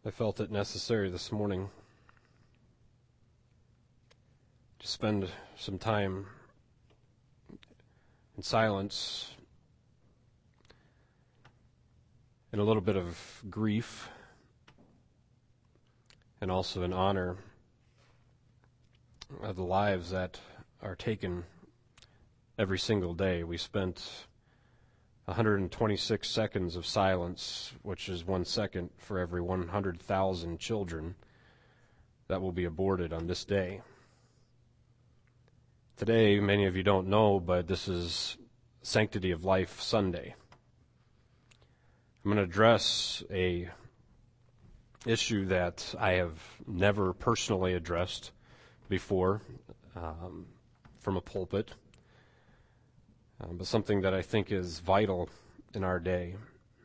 I felt it necessary this morning to spend some time in silence and a little bit of grief and also in honor of the lives that are taken every single day. We spent 126 seconds of silence, which is 1 second for every 100,000 children that will be aborted on this day. Today, many of you don't know, but this is Sanctity of Life Sunday. I'm going to address a issue that I have never personally addressed before from a pulpit, but something that I think is vital in our day.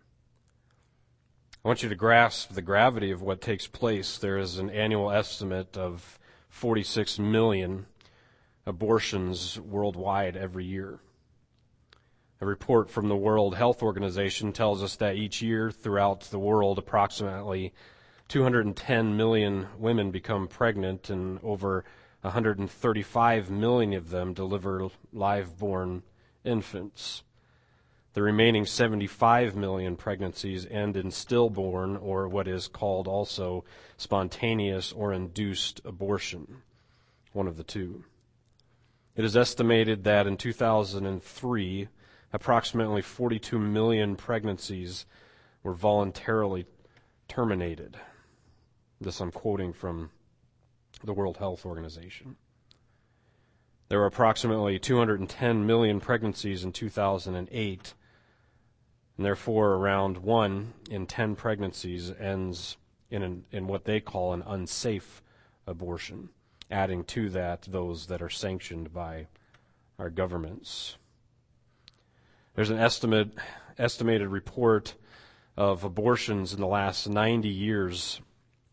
I want you to grasp the gravity of what takes place. There is an annual estimate of 46 million abortions worldwide every year. A report from the World Health Organization tells us that each year throughout the world, approximately 210 million women become pregnant and over 135 million of them deliver live-born infants. The remaining 75 million pregnancies end in stillborn, or what is called also spontaneous or induced abortion, one of the two. It is estimated that in 2003, approximately 42 million pregnancies were voluntarily terminated. This I'm quoting from the World Health Organization. There were approximately 210 million pregnancies in 2008, and therefore around 1 in 10 pregnancies ends in what they call an unsafe abortion, adding to that those that are sanctioned by our governments. There's an estimated report of abortions in the last 90 years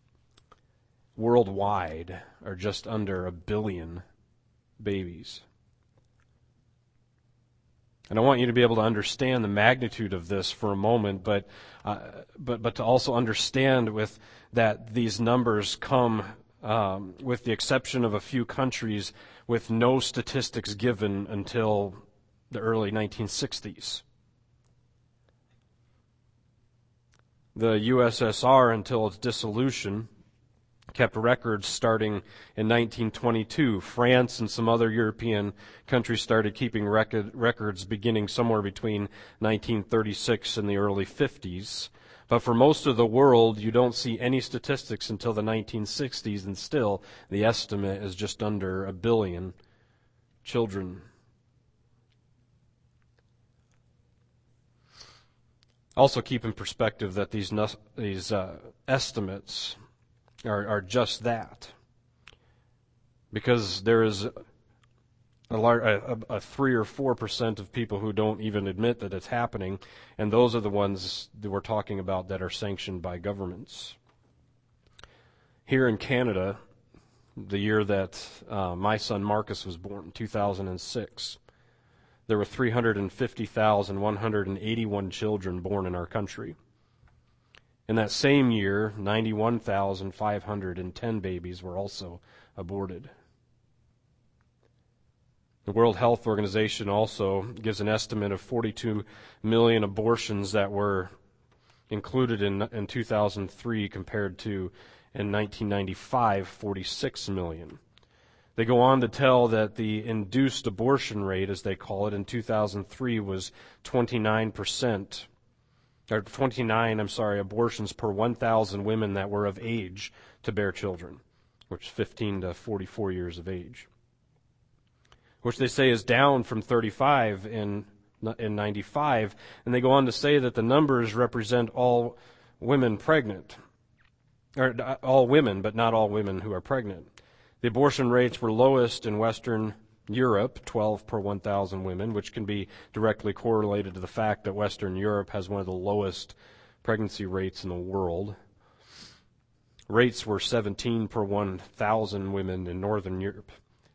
worldwide are just under 1 billion babies. And I want you to be able to understand the magnitude of this for a moment, but to also understand with that these numbers come with the exception of a few countries with no statistics given until the early 1960s. The USSR, until its dissolution, kept records starting in 1922. France and some other European countries started keeping records beginning somewhere between 1936 and the early 50s. But for most of the world, you don't see any statistics until the 1960s, and still the estimate is just under 1 billion children. Also keep in perspective that these estimates are just that, because there is a 3 or 4% of people who don't even admit that it's happening, and those are the ones that we're talking about that are sanctioned by governments. Here in Canada, the year that my son Marcus was born, 2006, there were 350,181 children born in our country. In that same year, 91,510 babies were also aborted. The World Health Organization also gives an estimate of 42 million abortions that were included in 2003 compared to, in 1995, 46 million. They go on to tell that the induced abortion rate, as they call it, in 2003 was 29%. Or 29 abortions per 1,000 women that were of age to bear children, which is 15 to 44 years of age, which they say is down from 35 in 95, and they go on to say that the numbers represent all women pregnant, or all women, but not all women who are pregnant. The abortion rates were lowest in Western Europe, 12 per 1,000 women, which can be directly correlated to the fact that Western Europe has one of the lowest pregnancy rates in the world. Rates were 17 per 1,000 women in Northern Europe,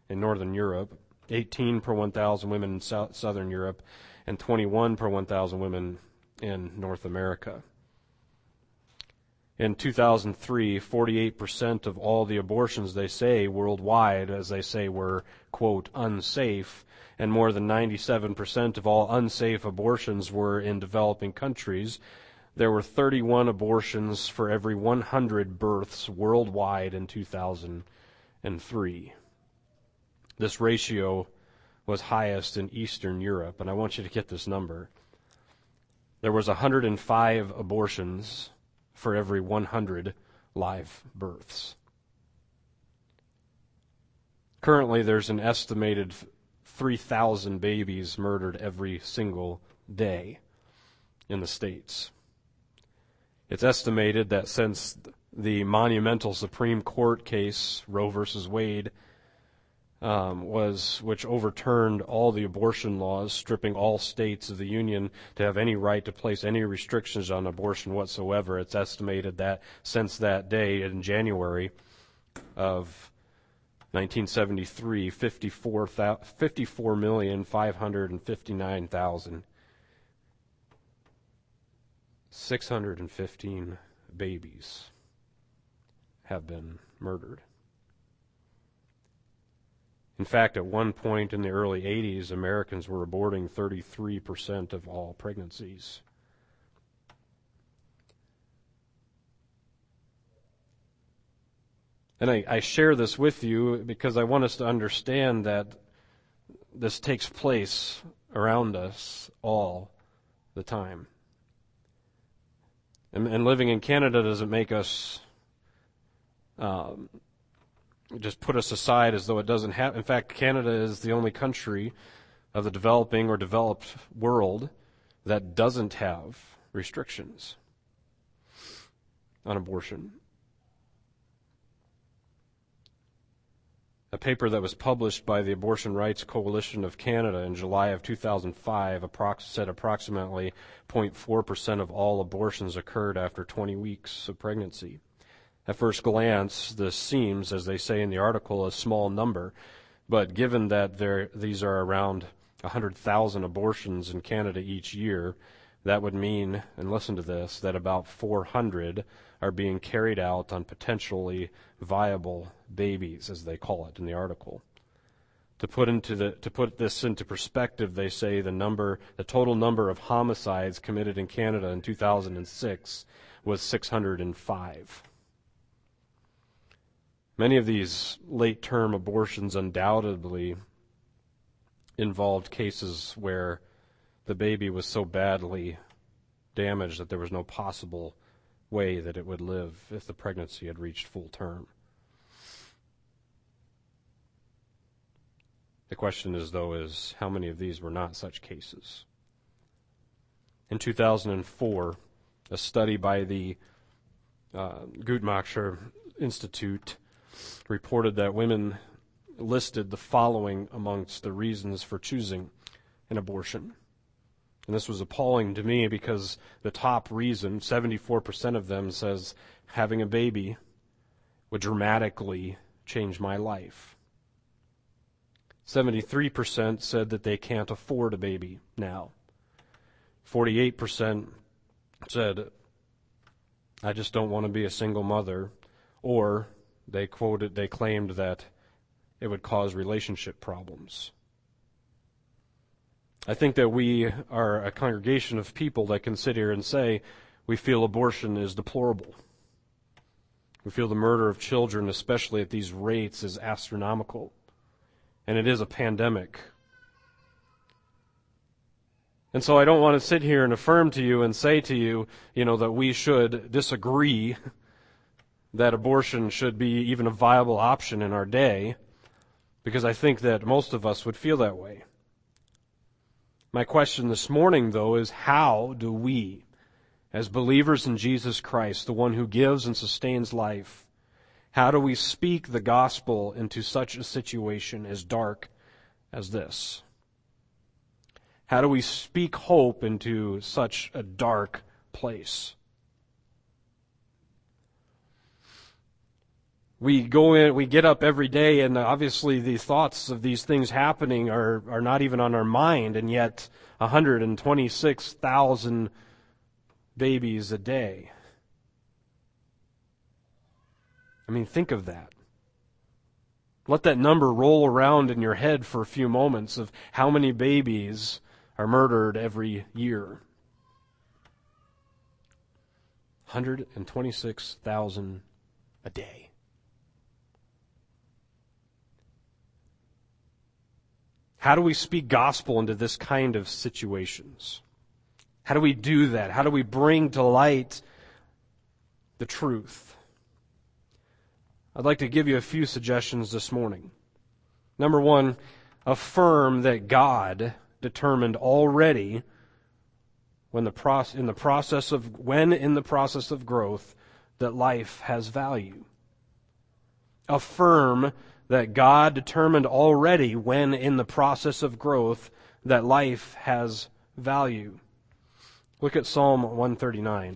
18 per 1,000 women in Southern Europe, and 21 per 1,000 women in North America. In 2003, 48% of all the abortions, they say, worldwide, as they say, were, quote, unsafe, and more than 97% of all unsafe abortions were in developing countries. There were 31 abortions for every 100 births worldwide in 2003. This ratio was highest in Eastern Europe, and I want you to get this number. There was 105 abortions for every 100 live births. Currently, there's an estimated 3,000 babies murdered every single day in the States. It's estimated that since the monumental Supreme Court case, Roe versus Wade, which overturned all the abortion laws, stripping all states of the Union to have any right to place any restrictions on abortion whatsoever. It's estimated that since that day in January of 1973, 54,559,615 babies have been murdered. In fact, at one point in the early 80s, Americans were aborting 33% of all pregnancies. And I share this with you because I want us to understand that this takes place around us all the time. And living in Canada doesn't make us just put us aside as though it doesn't happen. In fact, Canada is the only country of the developing or developed world that doesn't have restrictions on abortion. A paper that was published by the Abortion Rights Coalition of Canada in July of 2005 said approximately 0.4% of all abortions occurred after 20 weeks of pregnancy. At first glance, this seems, as they say in the article, a small number, but given that these are around 100,000 abortions in Canada each year, that would mean, and listen to this, that about 400 are being carried out on potentially viable babies, as they call it in the article. To put this into perspective, they say the total number of homicides committed in Canada in 2006 was 605. Many of these late-term abortions undoubtedly involved cases where the baby was so badly damaged that there was no possible way that it would live if the pregnancy had reached full term. The question is how many of these were not such cases? In 2004, a study by the Guttmacher Institute reported that women listed the following amongst the reasons for choosing an abortion. And this was appalling to me because the top reason, 74% of them, says having a baby would dramatically change my life. 73% said that they can't afford a baby now. 48% said, I just don't want to be a single mother, or they claimed that it would cause relationship problems. I think that we are a congregation of people that can sit here and say we feel abortion is deplorable. We feel the murder of children, especially at these rates, is astronomical. And it is a pandemic. And so I don't want to sit here and affirm to you and say to you, that we should disagree that abortion should be even a viable option in our day, because I think that most of us would feel that way. My question this morning, though, is how do we, as believers in Jesus Christ, the one who gives and sustains life, how do we speak the gospel into such a situation as dark as this? How do we speak hope into such a dark place? We get up every day, and obviously the thoughts of these things happening are not even on our mind, and yet 126,000 babies a day. I mean, think of that. Let that number roll around in your head for a few moments of how many babies are murdered every year. 126,000 a day. How do we speak gospel into this kind of situations? How do we do that? How do we bring to light the truth? I'd like to give you a few suggestions this morning. Number one, affirm that God determined already when in the process of growth that life has value. Affirm that God determined already when in the process of growth that life has value. Look at Psalm 139.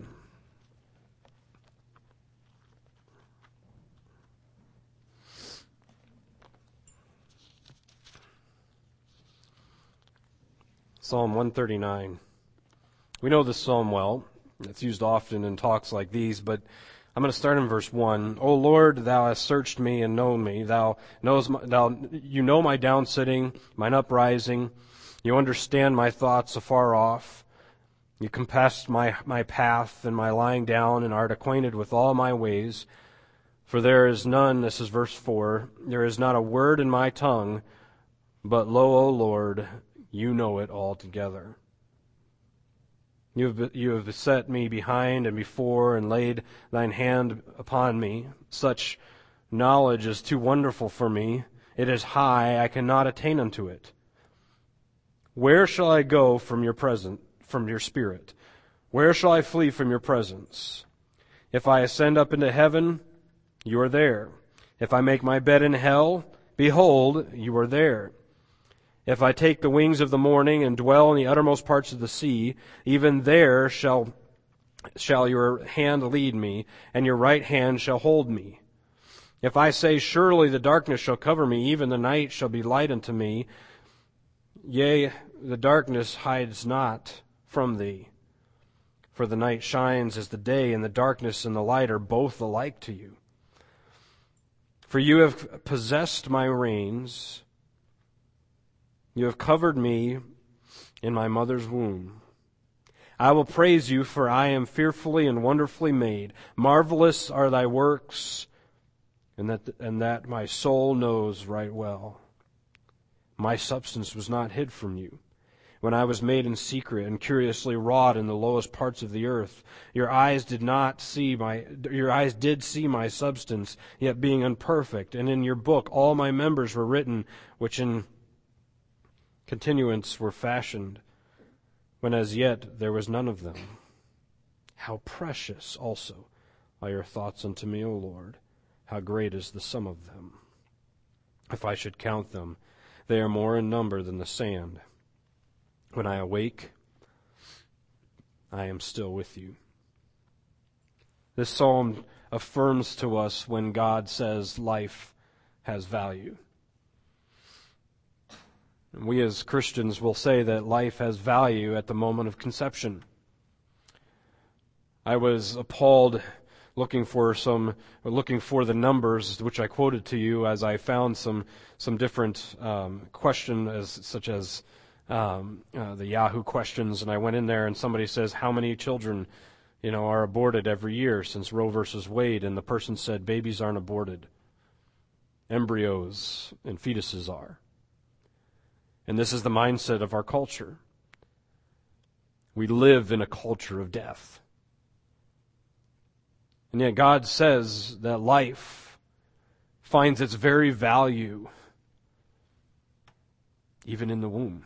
Psalm 139. We know this psalm well. It's used often in talks like these, but I'm going to start in verse 1. O Lord, thou hast searched me and known me. You know my downsitting, mine uprising. You understand my thoughts afar off. You compassed my path and my lying down, and art acquainted with all my ways. For there is none, this is verse 4, there is not a word in my tongue, but lo, O Lord, you know it altogether. You have set me behind and before, and laid thine hand upon me. Such knowledge is too wonderful for me. It is high, I cannot attain unto it. Where shall I go from your spirit? Where shall I flee from your presence? If I ascend up into heaven, you are there. If I make my bed in hell, behold, you are there. If I take the wings of the morning and dwell in the uttermost parts of the sea, even there shall your hand lead me, and your right hand shall hold me. If I say, surely the darkness shall cover me, even the night shall be light unto me, yea, the darkness hides not from thee. For the night shines as the day, and the darkness and the light are both alike to you. For you have possessed my reins. You have covered me in my mother's womb. I will praise you, for I am fearfully and wonderfully made. Marvelous are thy works, and that my soul knows right well. My substance was not hid from you, when I was made in secret and curiously wrought in the lowest parts of the earth. Your eyes did see my substance, yet being imperfect, and in your book all my members were written, which in continuance were fashioned, when as yet there was none of them. How precious also are your thoughts unto me, O Lord! How great is the sum of them! If I should count them, they are more in number than the sand. When I awake, I am still with you. This psalm affirms to us when God says life has value. We as Christians will say that life has value at the moment of conception. I was appalled looking for the numbers which I quoted to you as I found some different questions such as the Yahoo questions, and I went in there and somebody says, how many children are aborted every year since Roe versus Wade? And the person said, babies aren't aborted. Embryos and fetuses are. And this is the mindset of our culture. We live in a culture of death. And yet God says that life finds its very value even in the womb.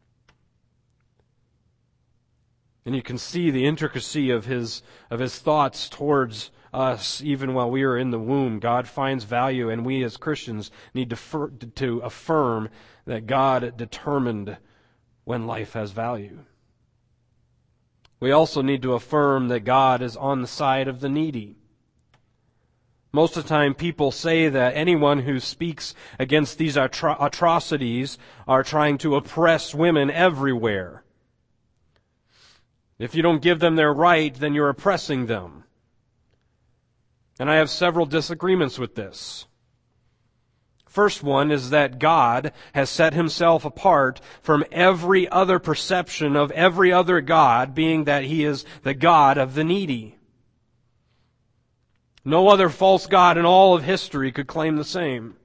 And you can see the intricacy of his thoughts towards us even while we are in the womb. God finds value, and we as Christians need to affirm that God determined when life has value. We also need to affirm that God is on the side of the needy. Most of the time people say that anyone who speaks against these atrocities are trying to oppress women everywhere. If you don't give them their right, then you're oppressing them. And I have several disagreements with this. First one is that God has set himself apart from every other perception of every other God, being that he is the God of the needy. No other false god in all of history could claim the same.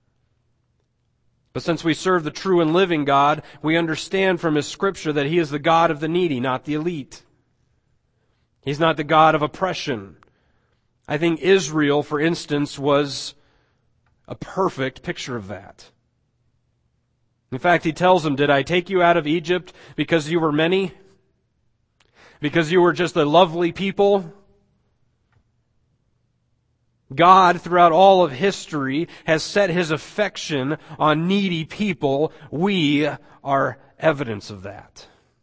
But since we serve the true and living God, we understand from his scripture that he is the God of the needy, not the elite. He's not the God of oppression. I think Israel, for instance, was a perfect picture of that. In fact, he tells them, did I take you out of Egypt because you were many? Because you were just a lovely people? God, throughout all of history, has set his affection on needy people. We are evidence of that.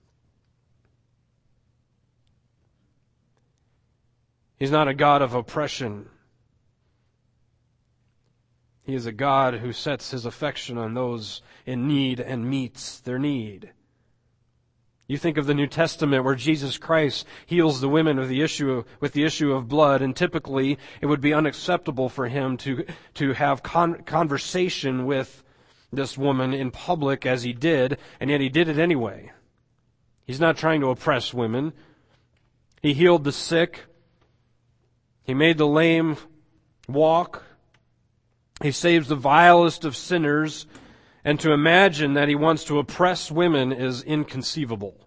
He's not a God of oppression. He is a God who sets his affection on those in need and meets their need. You think of the New Testament where Jesus Christ heals the women with the issue of blood, and typically it would be unacceptable for him to have conversation with this woman in public as he did, and yet he did it anyway. He's not trying to oppress women. He healed the sick. He made the lame walk. He saves the vilest of sinners, and to imagine that he wants to oppress women is inconceivable.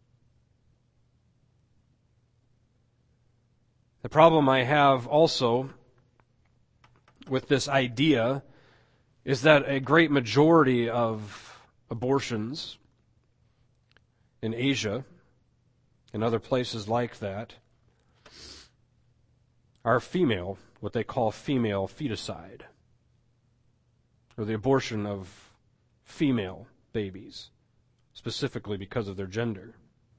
The problem I have also with this idea is that a great majority of abortions in Asia and other places like that are female, what they call female feticide, or the abortion of female babies, specifically because of their gender.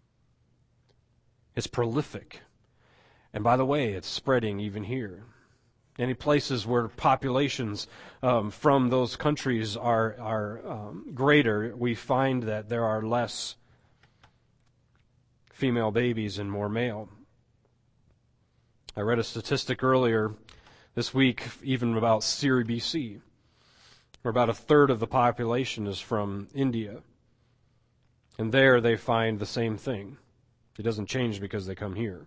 It's prolific. And by the way, it's spreading even here. Any places where populations from those countries are greater, we find that there are less female babies and more male. I read a statistic earlier this week, even about Siri, BC, where about a third of the population is from India. And there they find the same thing. It doesn't change because they come here.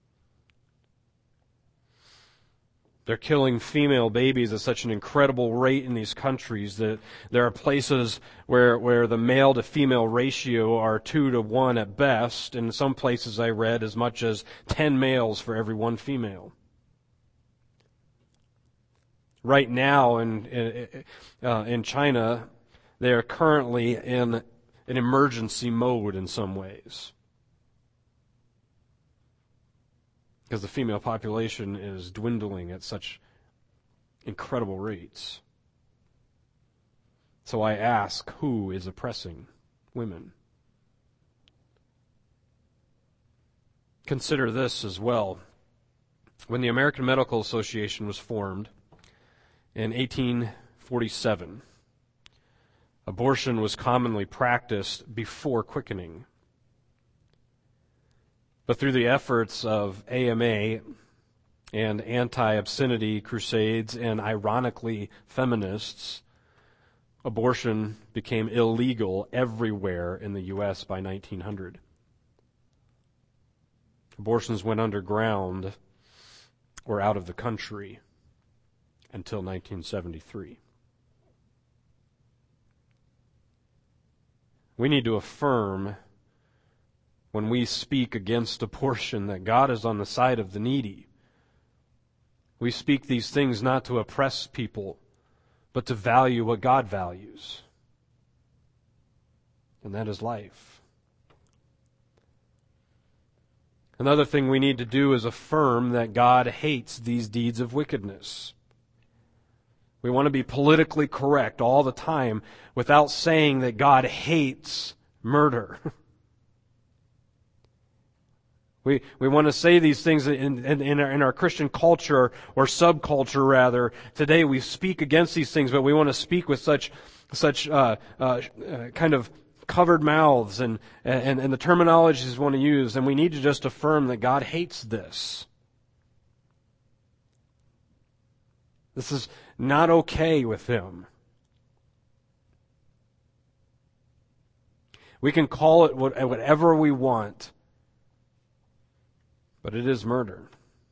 They're killing female babies at such an incredible rate in these countries that there are places where the male to female ratio are 2 to 1 at best. In some places I read as much as 10 males for every 1 female. Right now in China, they are currently in an emergency mode in some ways, because the female population is dwindling at such incredible rates. So I ask, who is oppressing women? Consider this as well. When the American Medical Association was formed in 1847, abortion was commonly practiced before quickening. But through the efforts of AMA and anti-obscenity crusades and, ironically, feminists, abortion became illegal everywhere in the U.S. by 1900. Abortions went underground or out of the country until 1973. We need to affirm, when we speak against abortion, that God is on the side of the needy. We speak these things not to oppress people, but to value what God values. And that is life. Another thing we need to do is affirm that God hates these deeds of wickedness. We want to be politically correct all the time without saying that God hates murder. We want to say these things in our Christian culture, or subculture rather. Today we speak against these things, but we want to speak with such kind of covered mouths and the terminologies we want to use, and we need to just affirm that God hates this. This is not okay with him. We can call it whatever we want, but it is murder.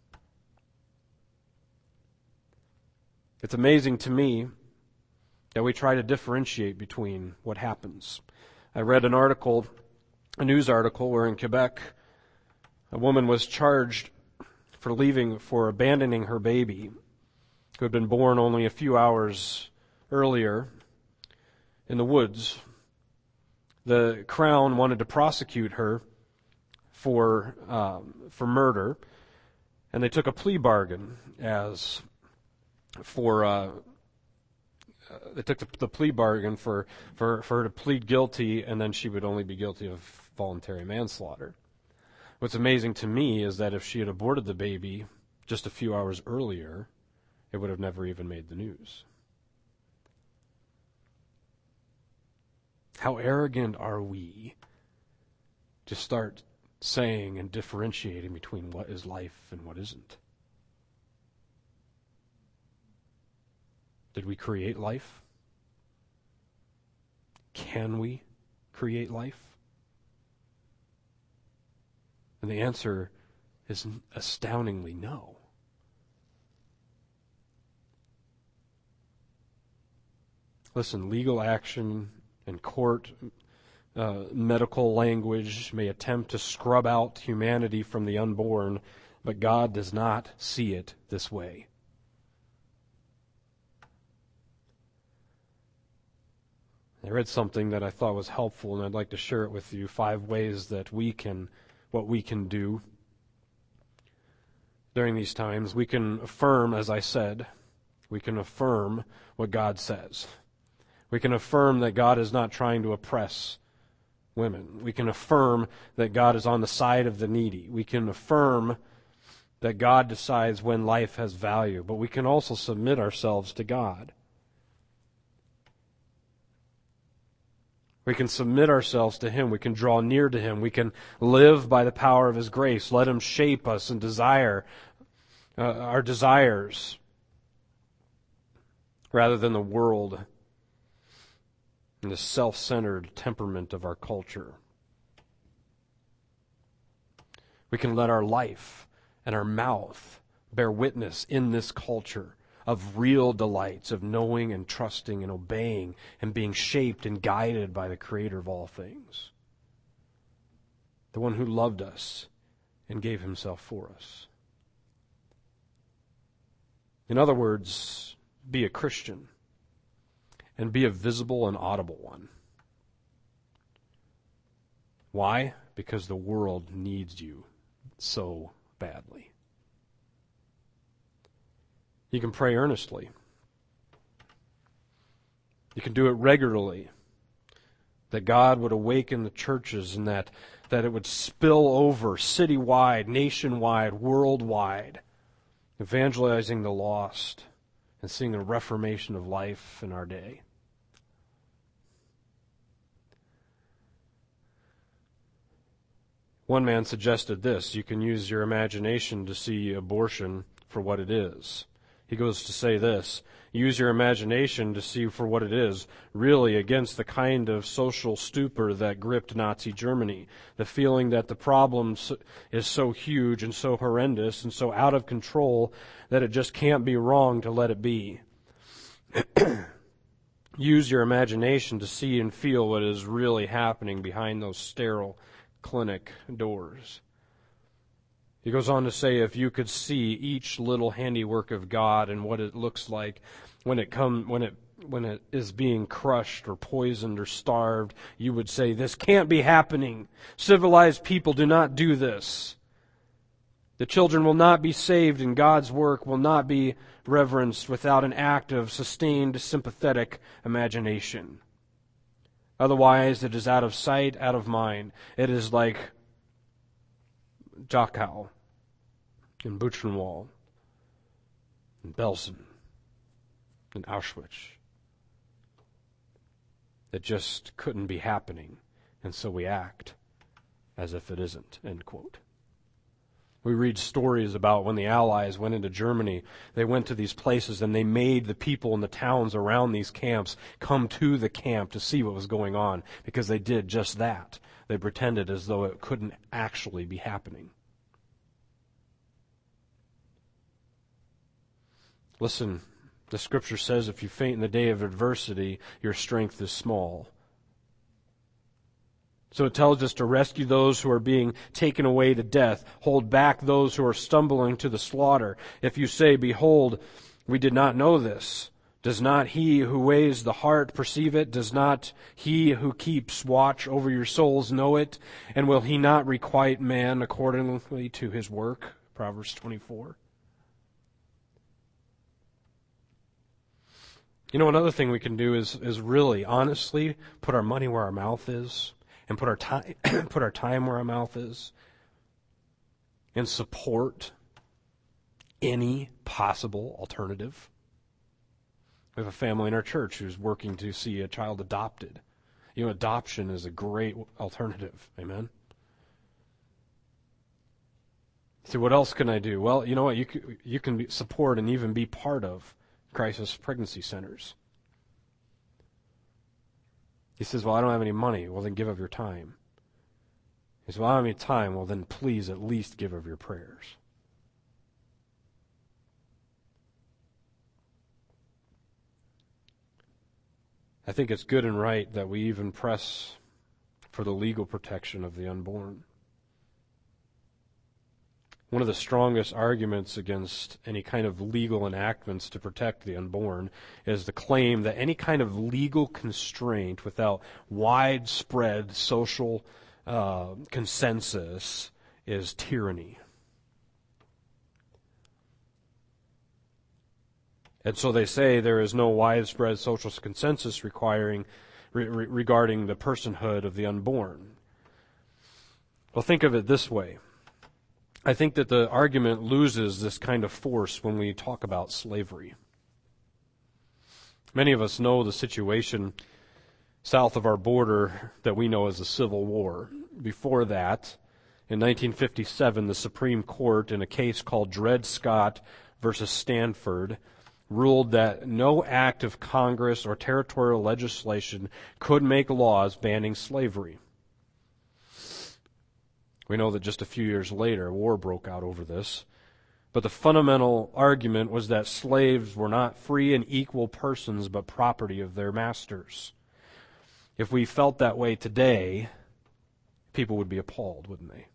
It's amazing to me that we try to differentiate between what happens. I read a news article where in Quebec, a woman was charged for abandoning her baby, who had been born only a few hours earlier in the woods. The Crown wanted to prosecute her for murder, and they took a plea bargain they took the plea bargain for her to plead guilty, and then she would only be guilty of voluntary manslaughter. What's amazing to me is that if she had aborted the baby just a few hours earlier, it would have never even made the news. How arrogant are we to start saying and differentiating between what is life and what isn't? Did we create life? Can we create life? And the answer is astoundingly no. Listen, legal action and court medical language may attempt to scrub out humanity from the unborn, but God does not see it this way. I read something that I thought was helpful, and I'd like to share it with you. 5 ways that what we can do during these times. We can affirm, as I said, we can affirm what God says. We can affirm that God is not trying to oppress women. We can affirm that God is on the side of the needy. We can affirm that God decides when life has value, but we can also submit ourselves to God. We can submit ourselves to Him. We can draw near to Him. We can live by the power of His grace. Let Him shape us and desire our desires rather than the world and the self-centered temperament of our culture. We can let our life and our mouth bear witness in this culture of real delights, of knowing and trusting and obeying and being shaped and guided by the Creator of all things, the one who loved us and gave Himself for us. In other words, be a Christian and be a visible and audible one. Why? Because the world needs you so badly. You can pray earnestly. You can do it regularly. That God would awaken the churches and that it would spill over citywide, nationwide, worldwide, evangelizing the lost and seeing the reformation of life in our day. One man suggested this: you can use your imagination to see abortion for what it is. He goes to say this: use your imagination to see for what it is, really against the kind of social stupor that gripped Nazi Germany. The feeling that the problem is so huge and so horrendous and so out of control that it just can't be wrong to let it be. Use your imagination to see and feel what is really happening behind those sterile clinic doors. He goes on to say, if you could see each little handiwork of God and what it looks like when it is being crushed or poisoned or starved, you would say, this can't be happening. Civilized people do not do this. The children will not be saved and God's work will not be reverenced without an act of sustained, sympathetic imagination. Otherwise, it is out of sight, out of mind. It is like Dachau and Buchenwald and Belsen and Auschwitz. It just couldn't be happening, and so we act as if it isn't, end quote. We read stories about when the Allies went into Germany. They went to these places and they made the people in the towns around these camps come to the camp to see what was going on, because they did just that. They pretended as though it couldn't actually be happening. Listen, the Scripture says if you faint in the day of adversity, your strength is small. So it tells us to rescue those who are being taken away to death, hold back those who are stumbling to the slaughter. If you say, behold, we did not know this, does not he who weighs the heart perceive it? Does not he who keeps watch over your souls know it? And will he not requite man accordingly to his work? Proverbs 24. You know, another thing we can do is really, honestly, put our money where our mouth is, and put our time where our mouth is, and support any possible alternative. We have a family in our church who's working to see a child adopted. You know, adoption is a great alternative. Amen? So what else can I do? Well, you know what? You can support and even be part of crisis pregnancy centers. He says, well, I don't have any money. Well, then give of your time. He says, well, I don't have any time. Well, then please at least give of your prayers. I think it's good and right that we even press for the legal protection of the unborn. One of the strongest arguments against any kind of legal enactments to protect the unborn is the claim that any kind of legal constraint without widespread social consensus is tyranny. And so they say there is no widespread social consensus regarding the personhood of the unborn. Well, think of it this way. I think that the argument loses this kind of force when we talk about slavery. Many of us know the situation south of our border that we know as the Civil War. Before that, in 1957, the Supreme Court, in a case called Dred Scott versus Stanford, ruled that no act of Congress or territorial legislation could make laws banning slavery. We know that just a few years later, war broke out over this. But the fundamental argument was that slaves were not free and equal persons, but property of their masters. If we felt that way today, people would be appalled, wouldn't they?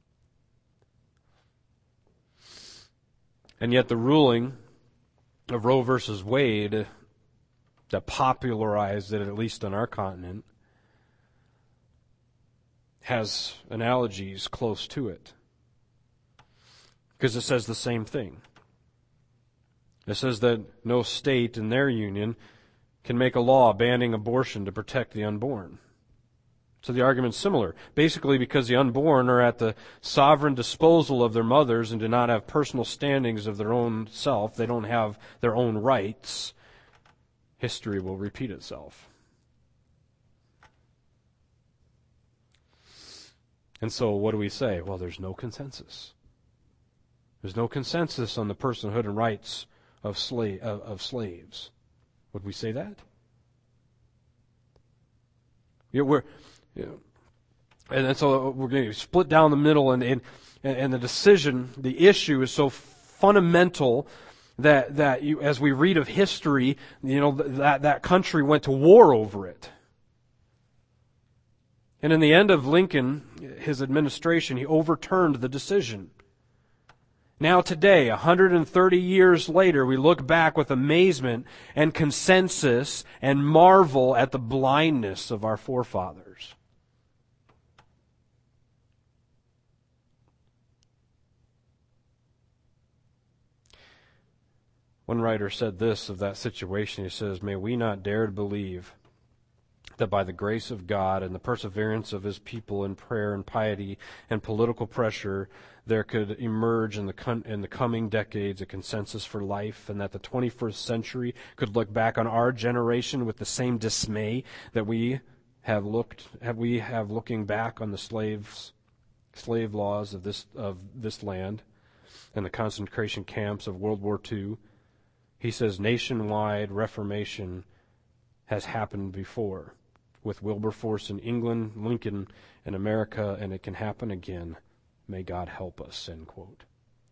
And yet the ruling of Roe versus Wade that popularized it, at least on our continent, has analogies close to it. Because it says the same thing. It says that no state in their union can make a law banning abortion to protect the unborn. So the argument's similar. Basically, because the unborn are at the sovereign disposal of their mothers and do not have personal standings of their own self, they don't have their own rights, history will repeat itself. And so what do we say? Well, there's no consensus. There's no consensus on the personhood and rights of slaves. Would we say that? And so we're going to split down the middle, and the decision, the issue is so fundamental that you, as we read of history, you know, that country went to war over it. And in the end of Lincoln, his administration, he overturned the decision. Now today, 130 years later, we look back with amazement and consensus and marvel at the blindness of our forefathers. One writer said this of that situation. He says, "May we not dare to believe that by the grace of God and the perseverance of His people in prayer and piety and political pressure, there could emerge in the coming decades a consensus for life, and that the 21st century could look back on our generation with the same dismay that we have looking back on the slave laws of this land. and the concentration camps of World War II. He says nationwide reformation has happened before, with Wilberforce in England, Lincoln in America, and it can happen again. May God help us, end quote.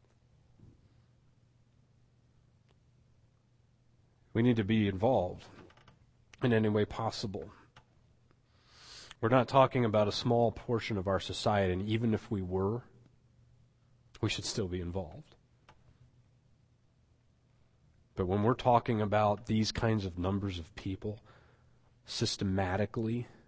We need to be involved in any way possible. We're not talking about a small portion of our society, and even if we were, we should still be involved. But when we're talking about these kinds of numbers of people systematically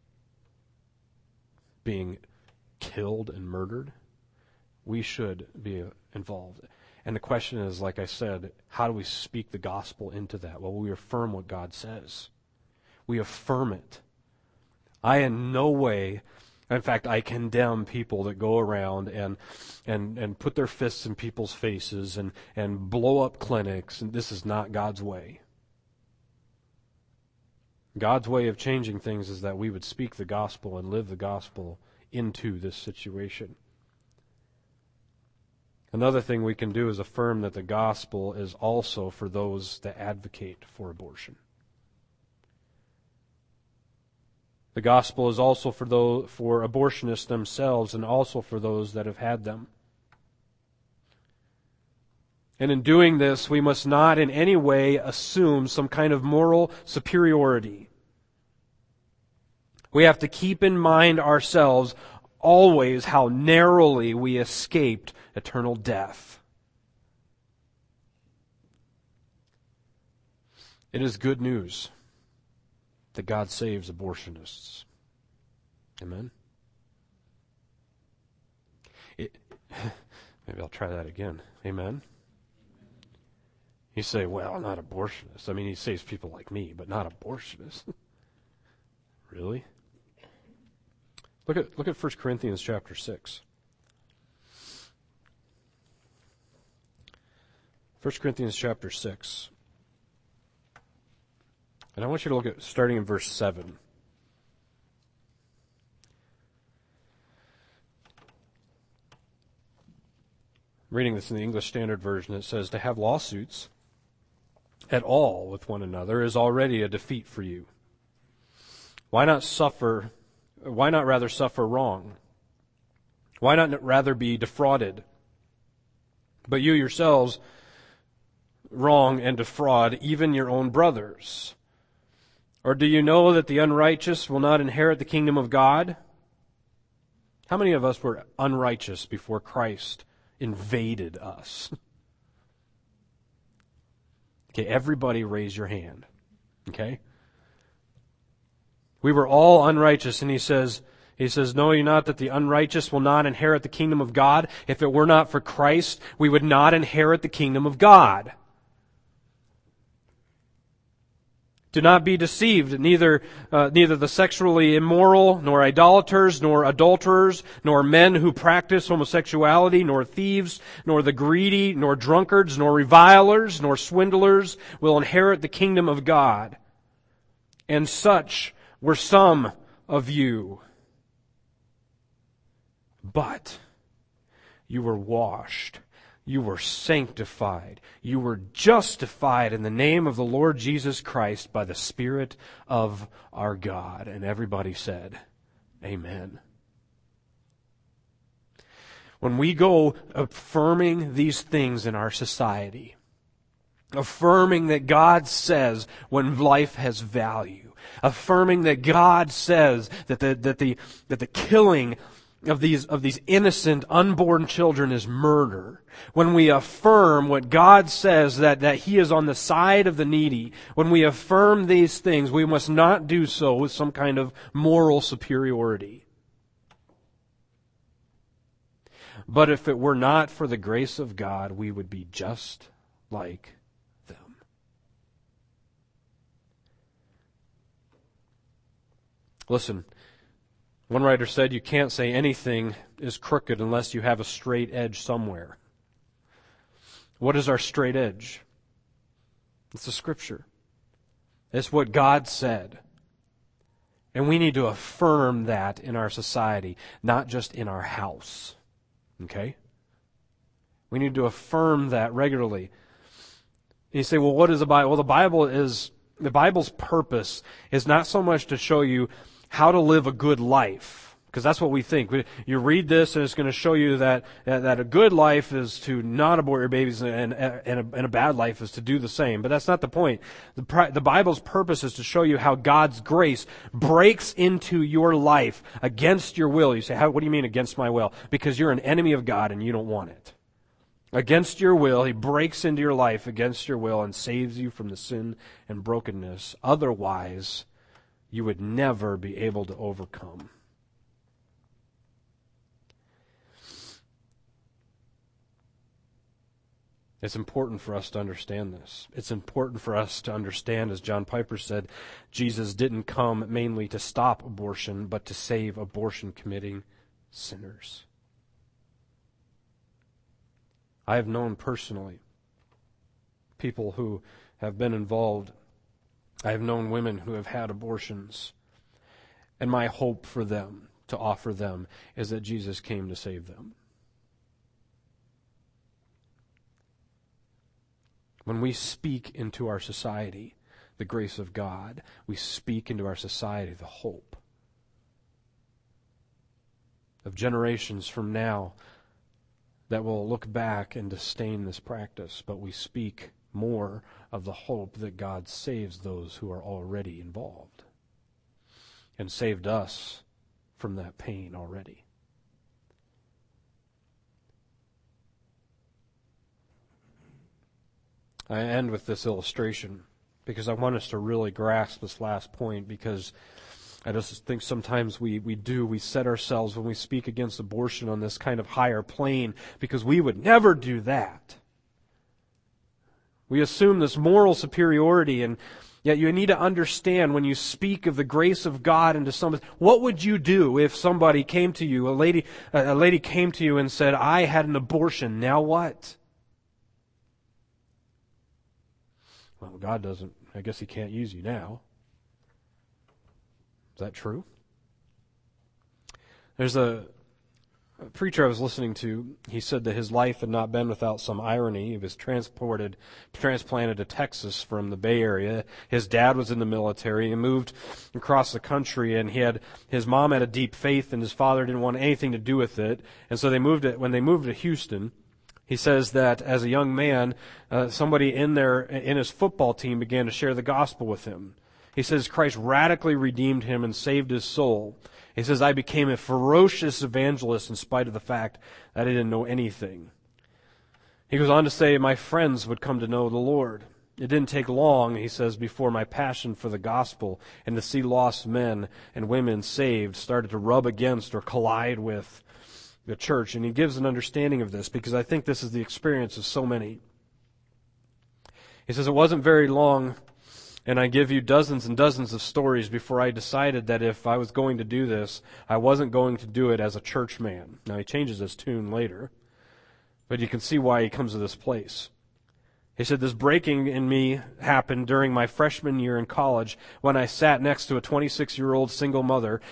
being killed and murdered, we should be involved. And the question is, like I said, how do we speak the gospel into that? Well, we affirm what God says. We affirm it. I in no way, in fact, I condemn people that go around and put their fists in people's faces and blow up clinics, and this is not God's way. God's way of changing things is that we would speak the gospel and live the gospel into this situation. Another thing we can do is affirm that the gospel is also for those that advocate for abortion. The gospel is also for abortionists themselves and also for those that have had them. And in doing this, we must not in any way assume some kind of moral superiority. We have to keep in mind ourselves always how narrowly we escaped eternal death. It is good news that God saves abortionists. Amen? Maybe I'll try that again. Amen? You say, well, not abortionists. I mean, he saves people like me, but not abortionists. Really? Look at 1 Corinthians chapter 6. 1 Corinthians chapter 6. And I want you to look at starting in verse 7. I'm reading this in the English Standard Version. It says, to have lawsuits at all with one another is already a defeat for you. Why not rather suffer wrong? Why not rather be defrauded? But you yourselves wrong and defraud even your own brothers. Or do you know that the unrighteous will not inherit the kingdom of God? How many of us were unrighteous before Christ invaded us? Okay, everybody raise your hand. Okay? We were all unrighteous, and he says, know you not that the unrighteous will not inherit the kingdom of God? If it were not for Christ, we would not inherit the kingdom of God. Do not be deceived, neither the sexually immoral, nor idolaters, nor adulterers, nor men who practice homosexuality, nor thieves, nor the greedy, nor drunkards, nor revilers, nor swindlers will inherit the kingdom of God. And such were some of you. But you were washed, you were sanctified, you were justified in the name of the Lord Jesus Christ by the Spirit of our God. And everybody said, Amen. When we go affirming these things in our society, affirming that God says when life has value, affirming that God says that the killing of these innocent unborn children is murder, when we affirm what God says that He is on the side of the needy, when we affirm these things, we must not do so with some kind of moral superiority. But if it were not for the grace of God, we would be just like them. Listen, one writer said you can't say anything is crooked unless you have a straight edge somewhere. What is our straight edge? It's the Scripture. It's what God said. And we need to affirm that in our society, not just in our house. Okay? We need to affirm that regularly. And you say, well, what is the Bible? Well, the Bible's purpose is not so much to show you how to live a good life, because that's what we think. You read this and it's going to show you that a good life is to not abort your babies and a bad life is to do the same. But that's not the point. The Bible's purpose is to show you how God's grace breaks into your life against your will. You say, what do you mean against my will? Because you're an enemy of God and you don't want it. Against your will, He breaks into your life against your will and saves you from the sin and brokenness. Otherwise, you would never be able to overcome. It's important for us to understand this. It's important for us to understand, as John Piper said, Jesus didn't come mainly to stop abortion, but to save abortion-committing sinners. I have known personally people who have been involved. I have known women who have had abortions. And my hope for them, to offer them, is that Jesus came to save them. When we speak into our society the grace of God, we speak into our society the hope of generations from now that will look back and disdain this practice, but we speak more of the hope that God saves those who are already involved and saved us from that pain already. I end with this illustration because I want us to really grasp this last point, because I just think sometimes we set ourselves when we speak against abortion on this kind of higher plane, because we would never do that. We assume this moral superiority, and yet you need to understand when you speak of the grace of God into somebody, what would you do if somebody came to you, a lady came to you and said, I had an abortion, now what? Well, God doesn't, I guess He can't use you now. Is that true? There's a preacher I was listening to. He said that his life had not been without some irony. He was transplanted to Texas from the Bay Area. His dad was in the military. He moved across the country, and his mom had a deep faith, and his father didn't want anything to do with it. And so when they moved to Houston, he says that as a young man, somebody in his football team began to share the gospel with him. He says Christ radically redeemed him and saved his soul. He says, I became a ferocious evangelist in spite of the fact that I didn't know anything. He goes on to say, my friends would come to know the Lord. It didn't take long, he says, before my passion for the gospel and to see lost men and women saved started to rub against or collide with the church. And he gives an understanding of this, because I think this is the experience of so many. He says, it wasn't very long, and I give you dozens and dozens of stories before I decided that if I was going to do this, I wasn't going to do it as a church man. Now he changes his tune later, but you can see why he comes to this place. He said, this breaking in me happened during my freshman year in college when I sat next to a 26-year-old single mother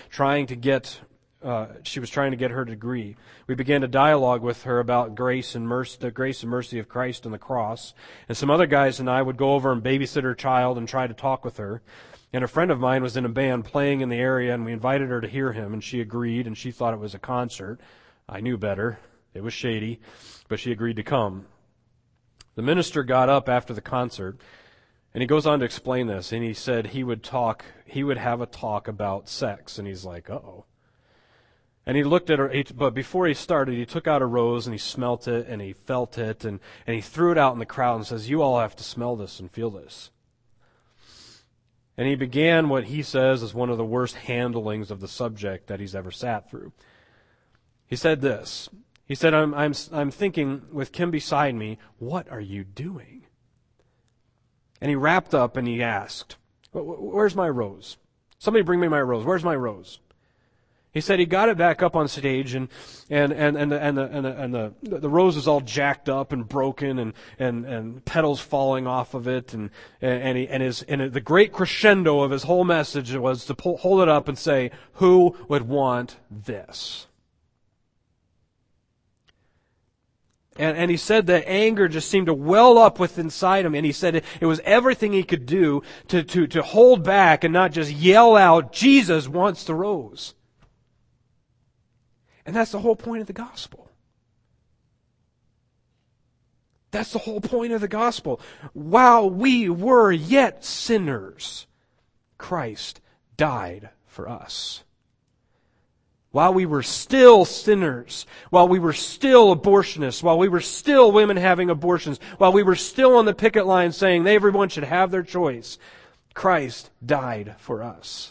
she was trying to get her degree. We began to dialogue with her about grace and mercy, the grace and mercy of Christ and the cross. And some other guys and I would go over and babysit her child and try to talk with her. And a friend of mine was in a band playing in the area, and we invited her to hear him, and she agreed, and she thought it was a concert. I knew better. It was shady, but she agreed to come. The minister got up after the concert, and he goes on to explain this, and he said he would have a talk about sex, and he's like, uh-oh. And he looked at her, but before he started, he took out a rose and he smelt it and he felt it and he threw it out in the crowd and says, you all have to smell this and feel this. And he began what he says is one of the worst handlings of the subject that he's ever sat through. He said this. He said, I'm thinking with Kim beside me, what are you doing? And he wrapped up and he asked, where's my rose? Somebody bring me my rose. Where's my rose? He said he got it back up on stage, and the rose is all jacked up and broken, and petals falling off of it, and the great crescendo of his whole message was to hold it up and say, "Who would want this?" And he said that anger just seemed to well up within inside him. And he said it was everything he could do to hold back and not just yell out, Jesus wants the rose. And that's the whole point of the gospel. That's the whole point of the gospel. While we were yet sinners, Christ died for us. While we were still sinners, while we were still abortionists, while we were still women having abortions, while we were still on the picket line saying that everyone should have their choice, Christ died for us.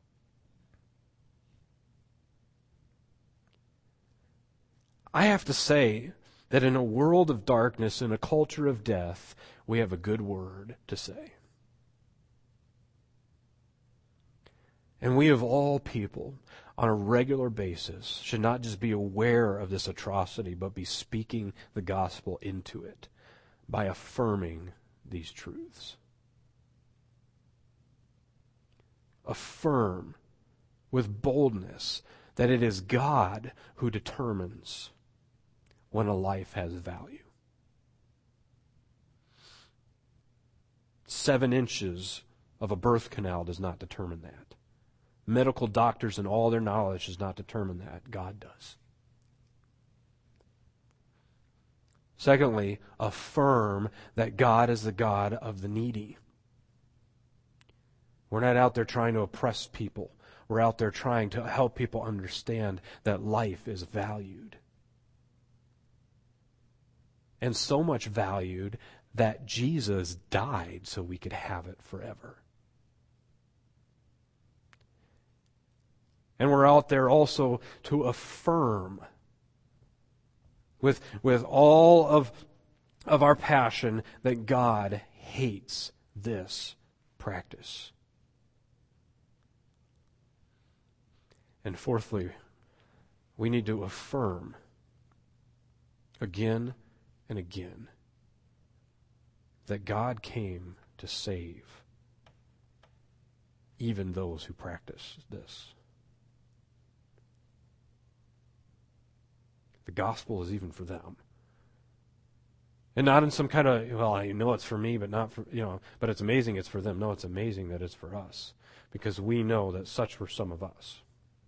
I have to say that in a world of darkness, in a culture of death, we have a good word to say. And we of all people, on a regular basis, should not just be aware of this atrocity, but be speaking the gospel into it by affirming these truths. Affirm with boldness that it is God who determines when a life has value. 7 inches of a birth canal does not determine that. Medical doctors and all their knowledge does not determine that. God does. Secondly, affirm that God is the God of the needy. We're not out there trying to oppress people. We're out there trying to help people understand that life is valued. And so much valued that Jesus died so we could have it forever. And we're out there also to affirm with all of our passion that God hates this practice. And fourthly, we need to affirm again and again that God came to save even those who practice this. The gospel is even for them. And not in some kind of, well, I know it's for me, but not for, but it's amazing it's for them. No, it's amazing that it's for us. Because we know that such were some of us.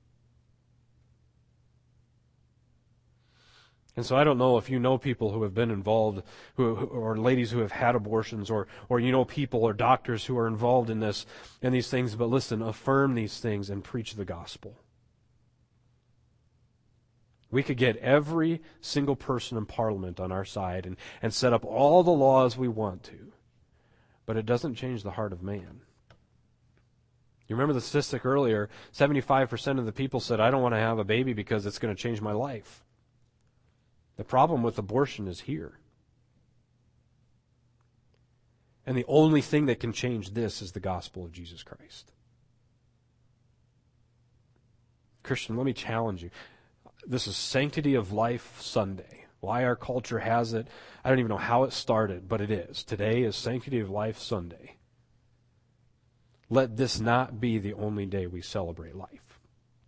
And so I don't know if you know people who have been involved, or ladies who have had abortions, or you know people or doctors who are involved in these things, but listen, affirm these things and preach the gospel. We could get every single person in Parliament on our side and set up all the laws we want to, but it doesn't change the heart of man. You remember the statistic earlier, 75% of the people said, I don't want to have a baby because it's going to change my life. The problem with abortion is here. And the only thing that can change this is the gospel of Jesus Christ. Christian, let me challenge you. This is Sanctity of Life Sunday. Why our culture has it, I don't even know how it started, but it is. Today is Sanctity of Life Sunday. Let this not be the only day we celebrate life.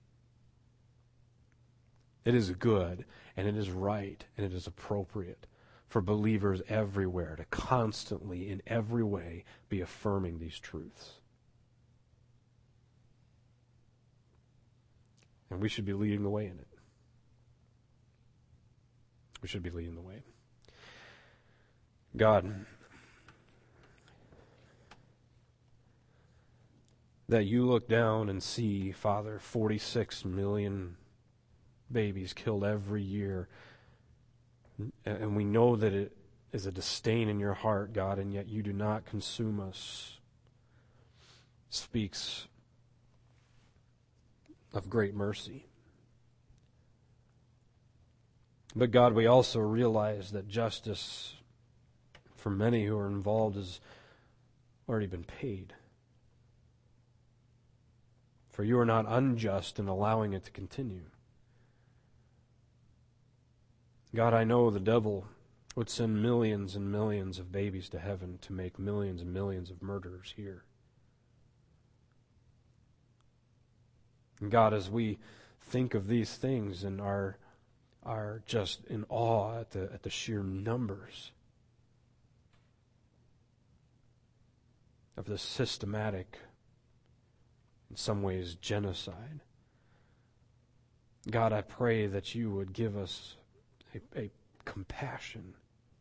It is good, and it is right, and it is appropriate for believers everywhere to constantly, in every way, be affirming these truths. And we should be leading the way in it. We should be leading the way. God, that you look down and see, Father, 46 million babies killed every year. And we know that it is a disdain in your heart, God, and yet you do not consume us. Speaks of great mercy. But God, we also realize that justice for many who are involved has already been paid. For you are not unjust in allowing it to continue. God, I know the devil would send millions and millions of babies to heaven to make millions and millions of murderers here. And God, as we think of these things and our are just in awe at the sheer numbers of this systematic, in some ways, genocide. God, I pray that you would give us a compassion,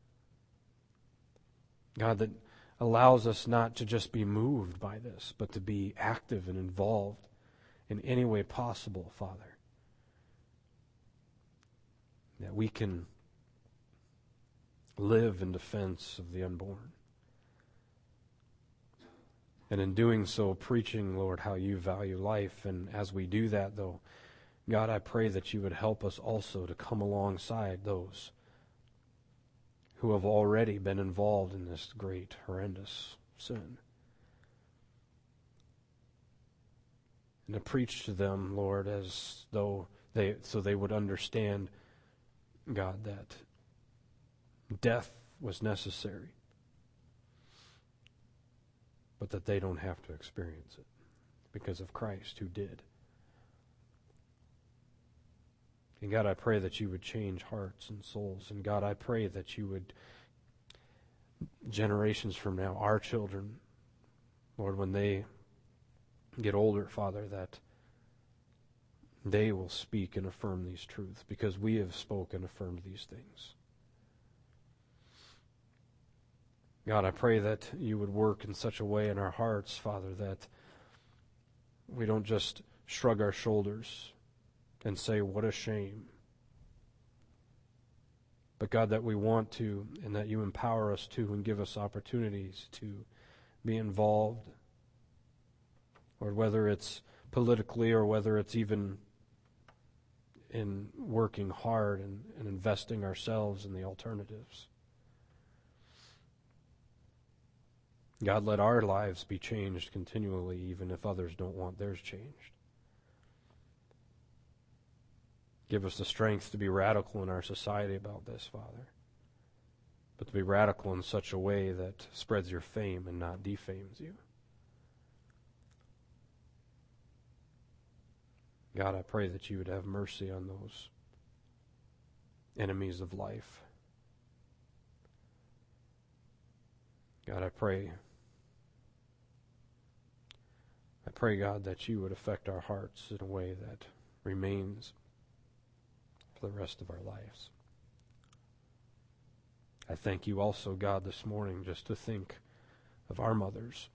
God, that allows us not to just be moved by this, but to be active and involved in any way possible, Father. That we can live in defense of the unborn. And in doing so, preaching, Lord, how you value life. And as we do that, though, God, I pray that you would help us also to come alongside those who have already been involved in this great, horrendous sin. And to preach to them, Lord, as though they would understand, God, that death was necessary, but that they don't have to experience it because of Christ who did. And God, I pray that you would change hearts and souls. And God, I pray that you would, generations from now, our children, Lord, when they get older, Father, that they will speak and affirm these truths because we have spoken and affirmed these things. God, I pray that you would work in such a way in our hearts, Father, that we don't just shrug our shoulders and say, what a shame. But God, that we want to, and that you empower us to and give us opportunities to be involved, or whether it's politically or whether it's even in working hard and investing ourselves in the alternatives. God, let our lives be changed continually, even if others don't want theirs changed. Give us the strength to be radical in our society about this, Father, but to be radical in such a way that spreads your fame and not defames you. God, I pray that you would have mercy on those enemies of life. God, I pray, God, that you would affect our hearts in a way that remains for the rest of our lives. I thank you also, God, this morning just to think of our mothers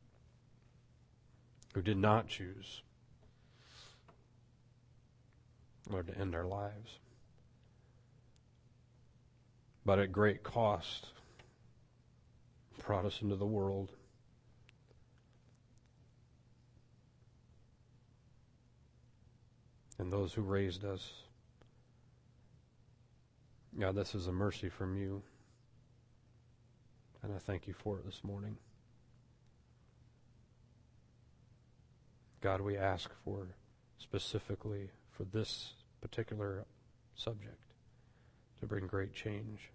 who did not choose, Lord, to end our lives, but at great cost brought us into the world. And those who raised us. God, this is a mercy from you. And I thank you for it this morning. God, we ask for, specifically for this particular subject, to bring great change.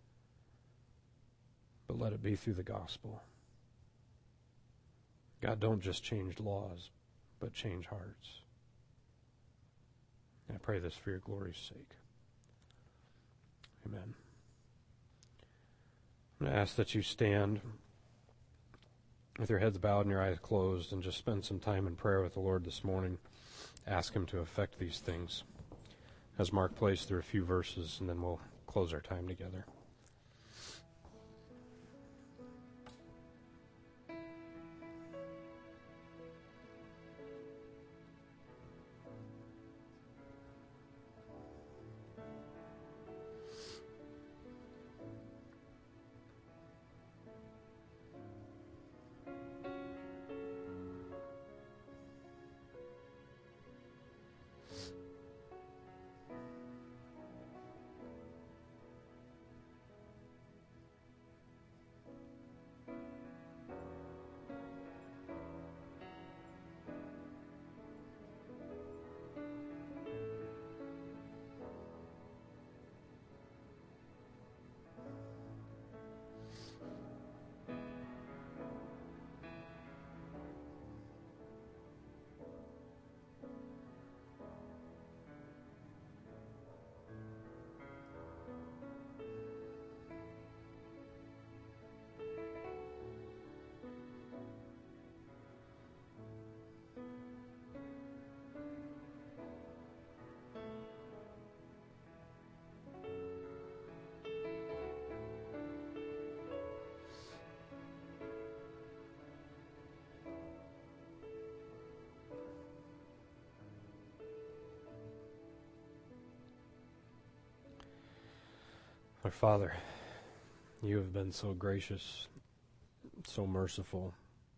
But let it be through the gospel. God, don't just change laws, but change hearts. And I pray this for your glory's sake. Amen. I'm going to ask that you stand with your heads bowed and your eyes closed and just spend some time in prayer with the Lord this morning. Ask him to effect these things. As Mark plays through a few verses, and then we'll close our time together. Our Father, you have been so gracious, so merciful.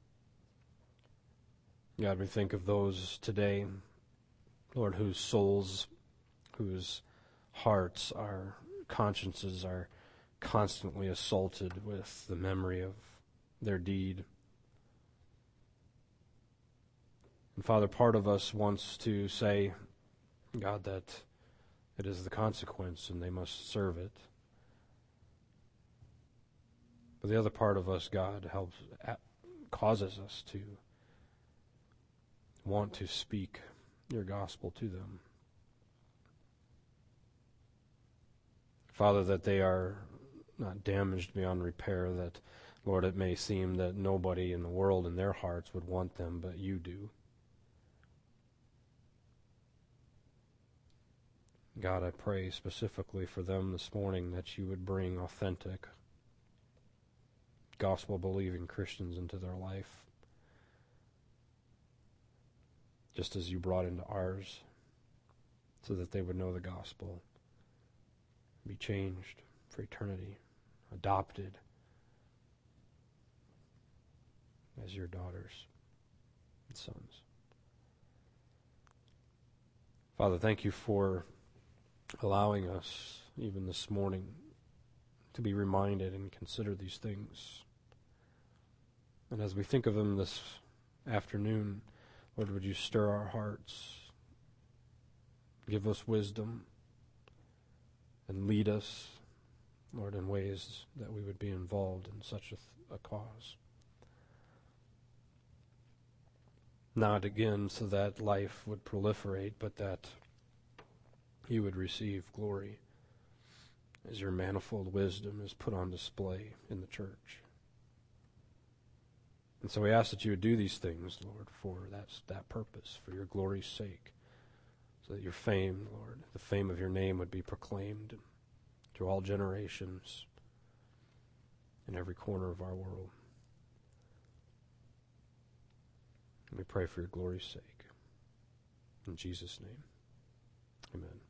God, we think of those today, Lord, whose souls, whose hearts, our consciences are constantly assaulted with the memory of their deed. And Father, part of us wants to say, God, that it is the consequence and they must serve it. But the other part of us, God, causes us to want to speak your gospel to them. Father, that they are not damaged beyond repair, that, Lord, it may seem that nobody in the world in their hearts would want them, but you do. God, I pray specifically for them this morning that you would bring authentic, gospel-believing Christians into their life, just as you brought into ours, so that they would know the gospel, be changed for eternity, adopted as your daughters and sons. Father, thank you for allowing us, even this morning, to be reminded and consider these things. And as we think of them this afternoon, Lord, would you stir our hearts, give us wisdom, and lead us, Lord, in ways that we would be involved in such a cause. Not again so that life would proliferate, but that you would receive glory as your manifold wisdom is put on display in the church. And so we ask that you would do these things, Lord, for that purpose, for your glory's sake, so that your fame, Lord, the fame of your name would be proclaimed to all generations in every corner of our world. And we pray for your glory's sake. In Jesus' name, amen.